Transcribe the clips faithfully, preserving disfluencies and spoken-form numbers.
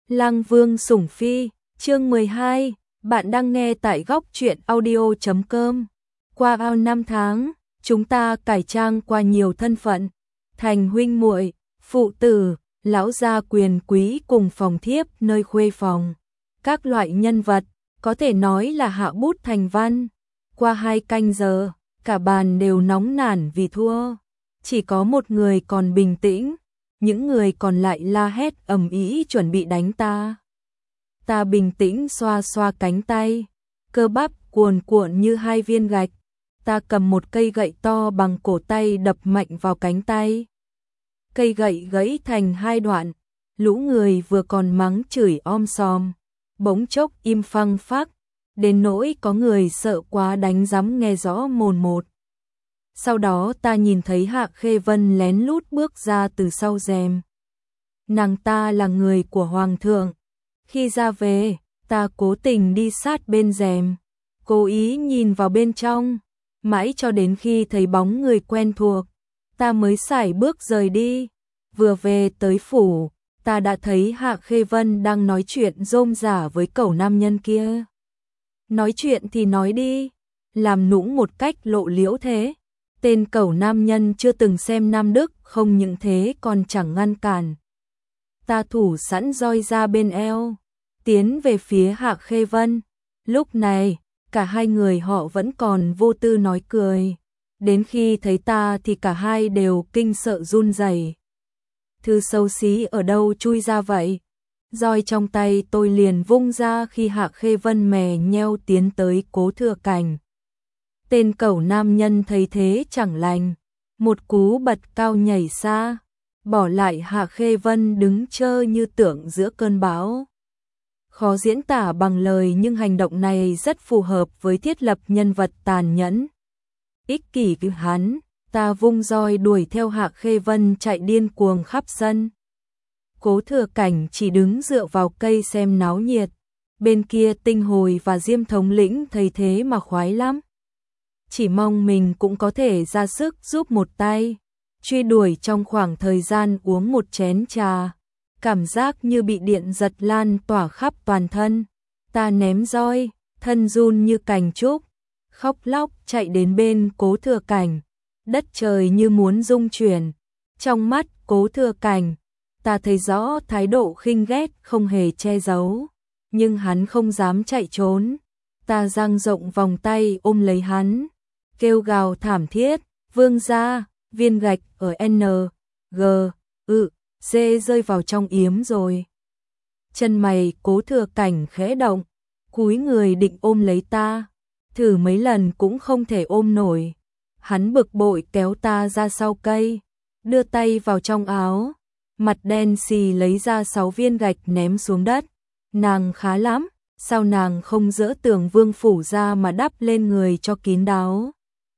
Lang Vương Sủng Phi, chương mười hai, bạn đang nghe tại góc truyện audio chấm com. Qua bao năm tháng, chúng ta cải trang qua nhiều thân phận, thành huynh muội, phụ tử, lão gia quyền quý cùng phòng thiếp nơi khuê phòng. Các loại nhân vật, có thể nói là hạ bút thành văn. Qua hai canh giờ, cả bàn đều nóng nản vì thua. Chỉ có một người còn bình tĩnh, những người còn lại la hét ầm ĩ chuẩn bị đánh ta. Ta bình tĩnh xoa xoa cánh tay, cơ bắp cuồn cuộn như hai viên gạch. Ta cầm một cây gậy to bằng cổ tay đập mạnh vào cánh tay. Cây gậy gãy thành hai đoạn, lũ người vừa còn mắng chửi om sòm, bỗng chốc im phăng phắc, đến nỗi có người sợ quá đánh rắm nghe rõ mồn một. Sau đó ta nhìn thấy Hạ Khê Vân lén lút bước ra từ sau rèm. Nàng ta là người của Hoàng thượng. Khi ra về, ta cố tình đi sát bên rèm, cố ý nhìn vào bên trong, mãi cho đến khi thấy bóng người quen thuộc, ta mới sải bước rời đi. Vừa về tới phủ, ta đã thấy Hạ Khê Vân đang nói chuyện rôm rả với cẩu nam nhân kia. Nói chuyện thì nói đi, làm nũng một cách lộ liễu thế. Tên cẩu nam nhân chưa từng xem Nam Đức, không những thế còn chẳng ngăn cản. Ta thủ sẵn roi ra bên eo, tiến về phía Hạ Khê Vân. Lúc này, cả hai người họ vẫn còn vô tư nói cười. Đến khi thấy ta thì cả hai đều kinh sợ run rẩy. Thứ xấu xí ở đâu chui ra vậy? Roi trong tay tôi liền vung ra khi Hạ Khê Vân mè nheo tiến tới Cố Thừa Cảnh. Tên cẩu nam nhân thấy thế chẳng lành, một cú bật cao nhảy xa, bỏ lại Hạ Khê Vân đứng trơ như tượng giữa cơn bão. Khó diễn tả bằng lời nhưng hành động này rất phù hợp với thiết lập nhân vật tàn nhẫn. Ích kỷ của hắn, ta vung roi đuổi theo Hạ Khê Vân chạy điên cuồng khắp sân. Cố Thừa Cảnh chỉ đứng dựa vào cây xem náo nhiệt, bên kia Tinh Hồi và Diêm thống lĩnh thấy thế mà khoái lắm. Chỉ mong mình cũng có thể ra sức giúp một tay, truy đuổi trong khoảng thời gian uống một chén trà, cảm giác như bị điện giật lan tỏa khắp toàn thân. Ta ném roi, thân run như cành trúc, khóc lóc chạy đến bên Cố Thừa Cảnh, đất trời như muốn rung chuyển. Trong mắt Cố Thừa Cảnh, ta thấy rõ thái độ khinh ghét không hề che giấu, nhưng hắn không dám chạy trốn. Ta dang rộng vòng tay ôm lấy hắn, kêu gào thảm thiết, vương gia, viên gạch ở N, G, ự, C rơi vào trong yếm rồi. Chân mày Cố Thừa Cảnh khẽ động, cúi người định ôm lấy ta, thử mấy lần cũng không thể ôm nổi. Hắn bực bội kéo ta ra sau cây, đưa tay vào trong áo, mặt đen xì lấy ra sáu viên gạch ném xuống đất. Nàng khá lắm, sao nàng không dỡ tường vương phủ ra mà đắp lên người cho kín đáo?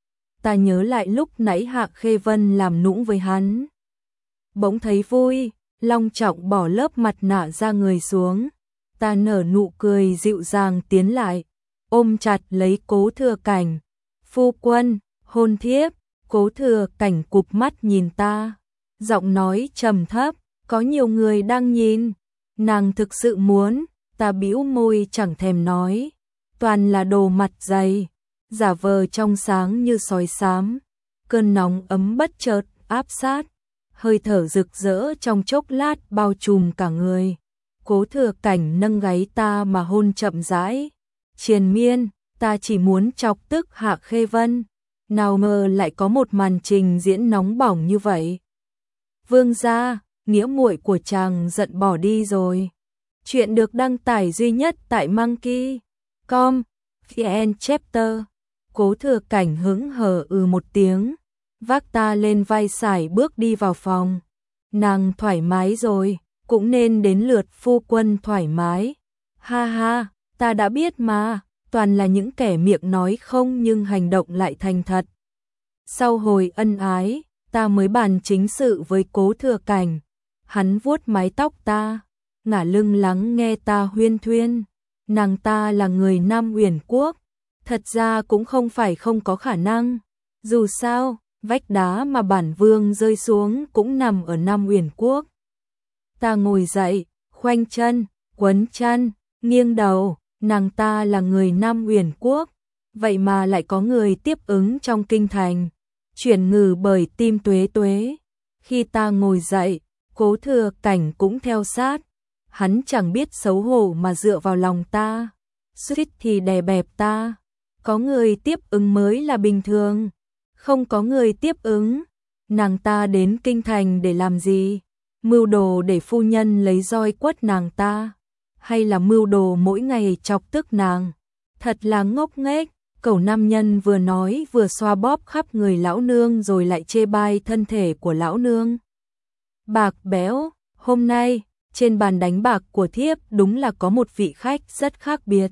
Ta nhớ lại lúc nãy Hạ Khê Vân làm nũng với hắn, bỗng thấy vui, long trọng bỏ lớp mặt nạ ra người xuống. Ta nở nụ cười dịu dàng tiến lại, ôm chặt lấy Cố Thừa Cảnh. Phu quân, hôn thiếp. Cố Thừa Cảnh cụp mắt nhìn ta, giọng nói trầm thấp, có nhiều người đang nhìn. Nàng thực sự muốn? Ta bĩu môi chẳng thèm nói, toàn là đồ mặt dày, giả vờ trong sáng như sói xám. Cơn nóng ấm bất chợt áp sát, hơi thở rực rỡ trong chốc lát bao trùm cả người. Cố Thừa Cảnh nâng gáy ta mà hôn chậm rãi, triền miên. Ta chỉ muốn chọc tức Hạ Khê Vân, nào ngờ lại có một màn trình diễn nóng bỏng như vậy. Vương gia, nghĩa muội của chàng giận bỏ đi rồi. Chuyện được đăng tải duy nhất tại monkey chấm com, vn chapter. Cố Thừa Cảnh hững hờ ừ một tiếng, vác ta lên vai sải bước đi vào phòng. Nàng thoải mái rồi, cũng nên đến lượt phu quân thoải mái. Ha ha, ta đã biết mà, toàn là những kẻ miệng nói không nhưng hành động lại thành thật. Sau hồi ân ái, ta mới bàn chính sự với Cố Thừa Cảnh. Hắn vuốt mái tóc ta, ngả lưng lắng nghe ta huyên thuyên. Nàng ta là người Nam Uyển Quốc, thật ra cũng không phải không có khả năng. Dù sao, vách đá mà bản vương rơi xuống cũng nằm ở Nam Uyển Quốc. Ta ngồi dậy, khoanh chân, quấn chăn, nghiêng đầu, nàng ta là người Nam Uyển Quốc, vậy mà lại có người tiếp ứng trong kinh thành. Chuyển ngừ bởi tim Tuế Tuế. Khi ta ngồi dậy, Cố Thừa Cảnh cũng theo sát. Hắn chẳng biết xấu hổ mà dựa vào lòng ta, suýt thì đè bẹp ta. Có người tiếp ứng mới là bình thường, không có người tiếp ứng. Nàng ta đến kinh thành để làm gì? Mưu đồ để phu nhân lấy roi quất nàng ta, hay là mưu đồ mỗi ngày chọc tức nàng? Thật là ngốc nghếch. Cẩu nam nhân vừa nói vừa xoa bóp khắp người lão nương rồi lại chê bai thân thể của lão nương. Bạc béo, hôm nay, trên bàn đánh bạc của thiếp đúng là có một vị khách rất khác biệt.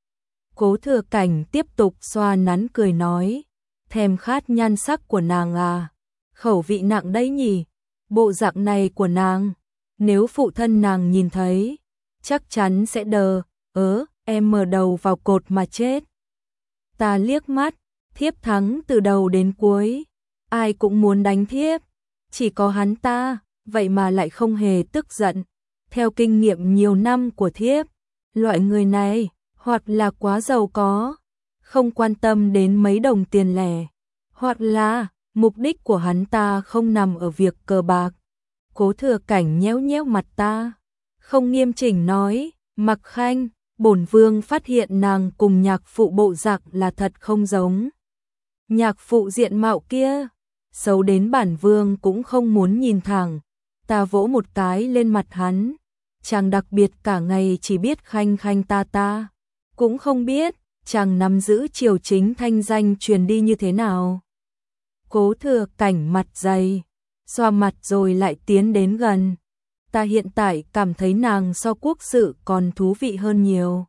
Cố Thừa Cảnh tiếp tục xoa nắn cười nói, thèm khát nhan sắc của nàng à, khẩu vị nặng đấy nhỉ, bộ dạng này của nàng, nếu phụ thân nàng nhìn thấy, chắc chắn sẽ đờ, ớ, em mờ đầu vào cột mà chết. Ta liếc mắt, thiếp thắng từ đầu đến cuối, ai cũng muốn đánh thiếp, chỉ có hắn ta, vậy mà lại không hề tức giận. Theo kinh nghiệm nhiều năm của thiếp, loại người này, hoặc là quá giàu có, không quan tâm đến mấy đồng tiền lẻ, hoặc là mục đích của hắn ta không nằm ở việc cờ bạc. Cố Thừa Cảnh nhéo nhéo mặt ta, không nghiêm chỉnh nói, Mặc Khanh, bổn vương phát hiện nàng cùng nhạc phụ bộ giặc là thật không giống. Nhạc phụ diện mạo kia, xấu đến bản vương cũng không muốn nhìn thẳng. Ta vỗ một cái lên mặt hắn, chàng đặc biệt cả ngày chỉ biết khanh khanh ta ta, cũng không biết chàng nắm giữ triều chính thanh danh truyền đi như thế nào. Cố Thừa Cảnh mặt dày, xoa mặt rồi lại tiến đến gần. Ta hiện tại cảm thấy nàng so quốc sự còn thú vị hơn nhiều.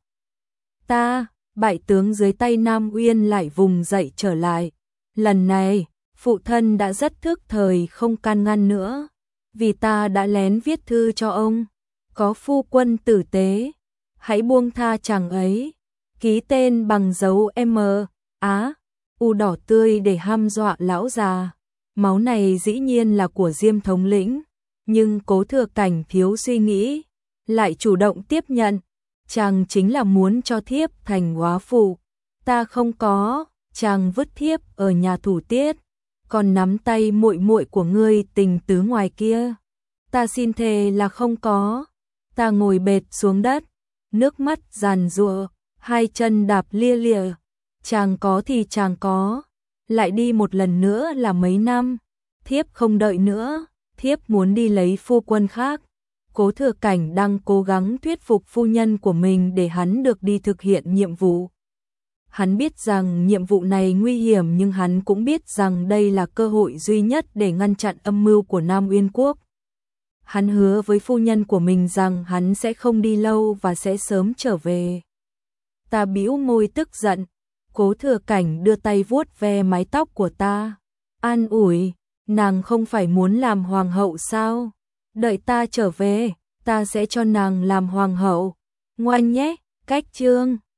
Ta, bại tướng dưới tay Nam Uyên lại vùng dậy trở lại. Lần này, phụ thân đã rất thức thời không can ngăn nữa, vì ta đã lén viết thư cho ông. Có phu quân tử tế, hãy buông tha chàng ấy. Ký tên bằng dấu M, Á, U đỏ tươi để hăm dọa lão già. Máu này dĩ nhiên là của Diêm thống lĩnh, nhưng Cố Thừa Cảnh thiếu suy nghĩ, lại chủ động tiếp nhận. Chàng chính là muốn cho thiếp thành góa phụ. Ta không có, chàng vứt thiếp ở nhà thủ tiết, còn nắm tay muội muội của ngươi tình tứ ngoài kia. Ta xin thề là không có. Ta ngồi bệt xuống đất, nước mắt giàn giụa, hai chân đạp lia lịa. Chàng có thì chàng có, lại đi một lần nữa là mấy năm. Thiếp không đợi nữa, thiếp muốn đi lấy phu quân khác. Cố Thừa Cảnh đang cố gắng thuyết phục phu nhân của mình để hắn được đi thực hiện nhiệm vụ. Hắn biết rằng nhiệm vụ này nguy hiểm, nhưng hắn cũng biết rằng đây là cơ hội duy nhất để ngăn chặn âm mưu của Nam Uyên Quốc. Hắn hứa với phu nhân của mình rằng hắn sẽ không đi lâu và sẽ sớm trở về. Ta bĩu môi tức giận. Cố Thừa Cảnh đưa tay vuốt ve mái tóc của ta, an ủi, nàng không phải muốn làm hoàng hậu sao? Đợi ta trở về, ta sẽ cho nàng làm hoàng hậu. Ngoan nhé, cách chương.